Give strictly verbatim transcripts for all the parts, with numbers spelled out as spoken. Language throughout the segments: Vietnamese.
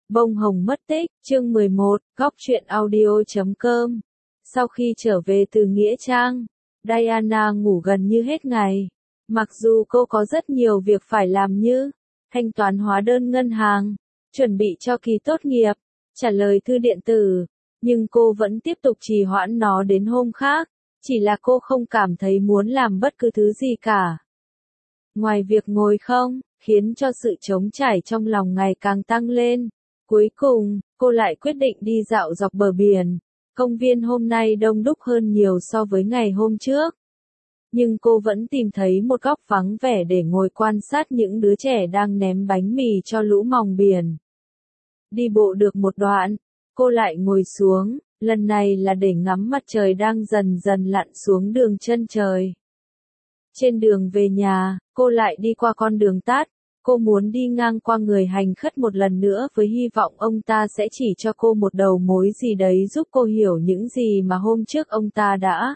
Bông hồng mất tích, chương mười một, góc truyện audio chấm com. Sau khi trở về từ Nghĩa Trang, Diana ngủ gần như hết ngày. Mặc dù cô có rất nhiều việc phải làm như thanh toán hóa đơn ngân hàng, chuẩn bị cho kỳ tốt nghiệp, trả lời thư điện tử, nhưng cô vẫn tiếp tục trì hoãn nó đến hôm khác, chỉ là cô không cảm thấy muốn làm bất cứ thứ gì cả. Ngoài việc ngồi không, khiến cho sự trống trải trong lòng ngày càng tăng lên. Cuối cùng, cô lại quyết định đi dạo dọc bờ biển. Công viên hôm nay đông đúc hơn nhiều so với ngày hôm trước. Nhưng cô vẫn tìm thấy một góc vắng vẻ để ngồi quan sát những đứa trẻ đang ném bánh mì cho lũ mòng biển. Đi bộ được một đoạn, cô lại ngồi xuống, lần này là để ngắm mặt trời đang dần dần lặn xuống đường chân trời. Trên đường về nhà, cô lại đi qua con đường tát. Cô muốn đi ngang qua người hành khất một lần nữa với hy vọng ông ta sẽ chỉ cho cô một đầu mối gì đấy giúp cô hiểu những gì mà hôm trước ông ta đã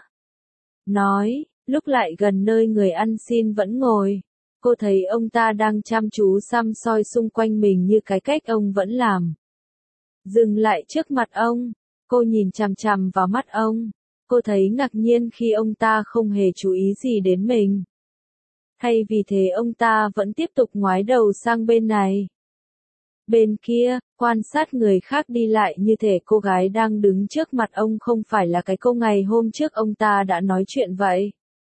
nói. Lúc lại gần nơi người ăn xin vẫn ngồi, cô thấy ông ta đang chăm chú săm soi xung quanh mình như cái cách ông vẫn làm. Dừng lại trước mặt ông, cô nhìn chằm chằm vào mắt ông. Cô thấy ngạc nhiên khi ông ta không hề chú ý gì đến mình. Thay vì thế ông ta vẫn tiếp tục ngoái đầu sang bên này. Bên kia, quan sát người khác đi lại như thể cô gái đang đứng trước mặt ông không phải là cái cô ngày hôm trước ông ta đã nói chuyện vậy.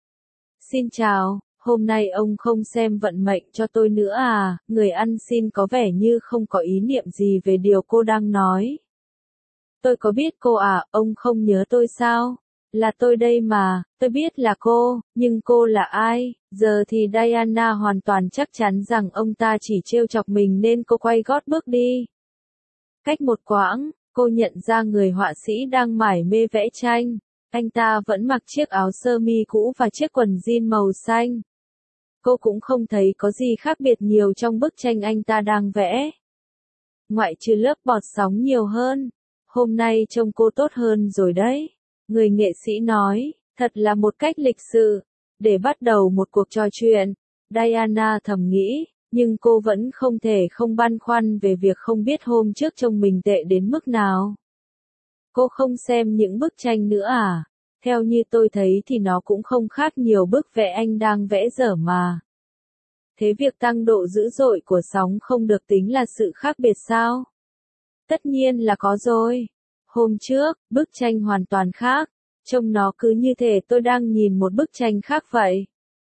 Xin chào, hôm nay ông không xem vận mệnh cho tôi nữa à? Người ăn xin có vẻ như không có ý niệm gì về điều cô đang nói. Tôi có biết cô à, ông không nhớ tôi sao? Là tôi đây mà, tôi biết là cô, nhưng cô là ai? Giờ thì Diana hoàn toàn chắc chắn rằng ông ta chỉ trêu chọc mình nên cô quay gót bước đi. Cách một quãng, cô nhận ra người họa sĩ đang mải mê vẽ tranh. Anh ta vẫn mặc chiếc áo sơ mi cũ và chiếc quần jean màu xanh. Cô cũng không thấy có gì khác biệt nhiều trong bức tranh anh ta đang vẽ. Ngoại trừ lớp bọt sóng nhiều hơn. Hôm nay trông cô tốt hơn rồi đấy. Người nghệ sĩ nói, thật là một cách lịch sự, để bắt đầu một cuộc trò chuyện. Diana thầm nghĩ, nhưng cô vẫn không thể không băn khoăn về việc không biết hôm trước trông mình tệ đến mức nào. Cô không xem những bức tranh nữa à? Theo như tôi thấy thì nó cũng không khác nhiều bức vẽ anh đang vẽ dở mà. Thế việc tăng độ dữ dội của sóng không được tính là sự khác biệt sao? Tất nhiên là có rồi. Hôm trước, bức tranh hoàn toàn khác, trông nó cứ như thể tôi đang nhìn một bức tranh khác vậy.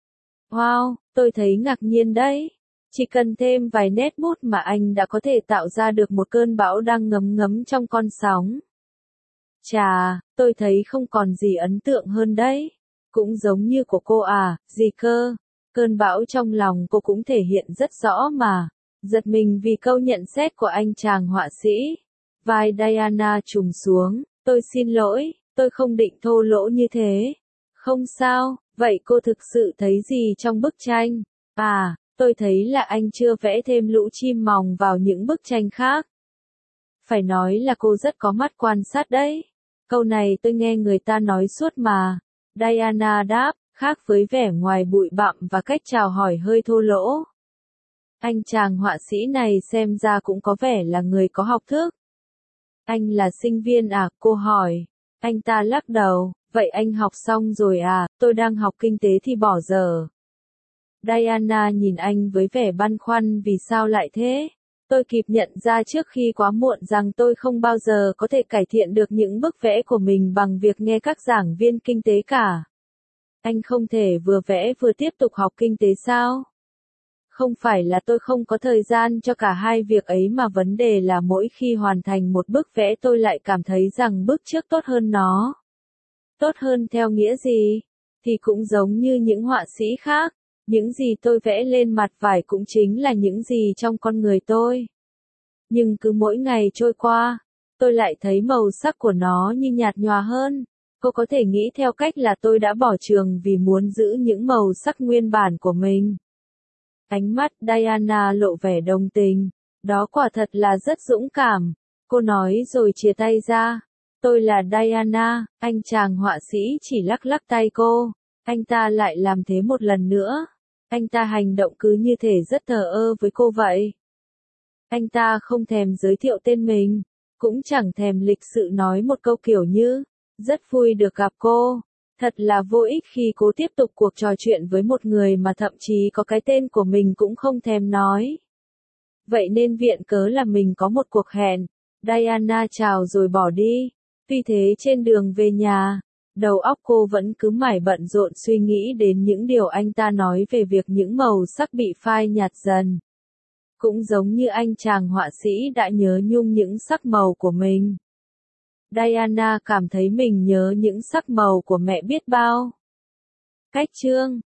Wow, tôi thấy ngạc nhiên đấy. Chỉ cần thêm vài nét bút mà anh đã có thể tạo ra được một cơn bão đang ngấm ngấm trong con sóng. Chà, tôi thấy không còn gì ấn tượng hơn đấy. Cũng giống như của cô à, gì cơ. Cơn bão trong lòng cô cũng thể hiện rất rõ mà. Giật mình vì câu nhận xét của anh chàng họa sĩ. Vai Diana trùng xuống, tôi xin lỗi, tôi không định thô lỗ như thế. Không sao, vậy cô thực sự thấy gì trong bức tranh? À, tôi thấy là anh chưa vẽ thêm lũ chim mòng vào những bức tranh khác. Phải nói là cô rất có mắt quan sát đấy. Câu này tôi nghe người ta nói suốt mà. Diana đáp, khác với vẻ ngoài bụi bặm và cách chào hỏi hơi thô lỗ. Anh chàng họa sĩ này xem ra cũng có vẻ là người có học thức. Anh là sinh viên à? Cô hỏi. Anh ta lắc đầu, vậy anh học xong rồi à? Tôi đang học kinh tế thì bỏ dở. Diana nhìn anh với vẻ băn khoăn vì sao lại thế? Tôi kịp nhận ra trước khi quá muộn rằng tôi không bao giờ có thể cải thiện được những bức vẽ của mình bằng việc nghe các giảng viên kinh tế cả. Anh không thể vừa vẽ vừa tiếp tục học kinh tế sao? Không phải là tôi không có thời gian cho cả hai việc ấy mà vấn đề là mỗi khi hoàn thành một bức vẽ tôi lại cảm thấy rằng bức trước tốt hơn nó. Tốt hơn theo nghĩa gì? Thì cũng giống như những họa sĩ khác, những gì tôi vẽ lên mặt vải cũng chính là những gì trong con người tôi. Nhưng cứ mỗi ngày trôi qua, tôi lại thấy màu sắc của nó như nhạt nhòa hơn. Cô có thể nghĩ theo cách là tôi đã bỏ trường vì muốn giữ những màu sắc nguyên bản của mình. Ánh mắt Diana lộ vẻ đồng tình. Đó quả thật là rất dũng cảm. Cô nói rồi chia tay ra. Tôi là Diana, anh chàng họa sĩ chỉ lắc lắc tay cô. Anh ta lại làm thế một lần nữa. Anh ta hành động cứ như thể rất thờ ơ với cô vậy. Anh ta không thèm giới thiệu tên mình, cũng chẳng thèm lịch sự nói một câu kiểu như, rất vui được gặp cô. Thật là vô ích khi cố tiếp tục cuộc trò chuyện với một người mà thậm chí có cái tên của mình cũng không thèm nói. Vậy nên viện cớ là mình có một cuộc hẹn. Diana chào rồi bỏ đi. Tuy thế trên đường về nhà, đầu óc cô vẫn cứ mải bận rộn suy nghĩ đến những điều anh ta nói về việc những màu sắc bị phai nhạt dần. Cũng giống như anh chàng họa sĩ đã nhớ nhung những sắc màu của mình. Diana cảm thấy mình nhớ những sắc màu của mẹ biết bao. Cách chương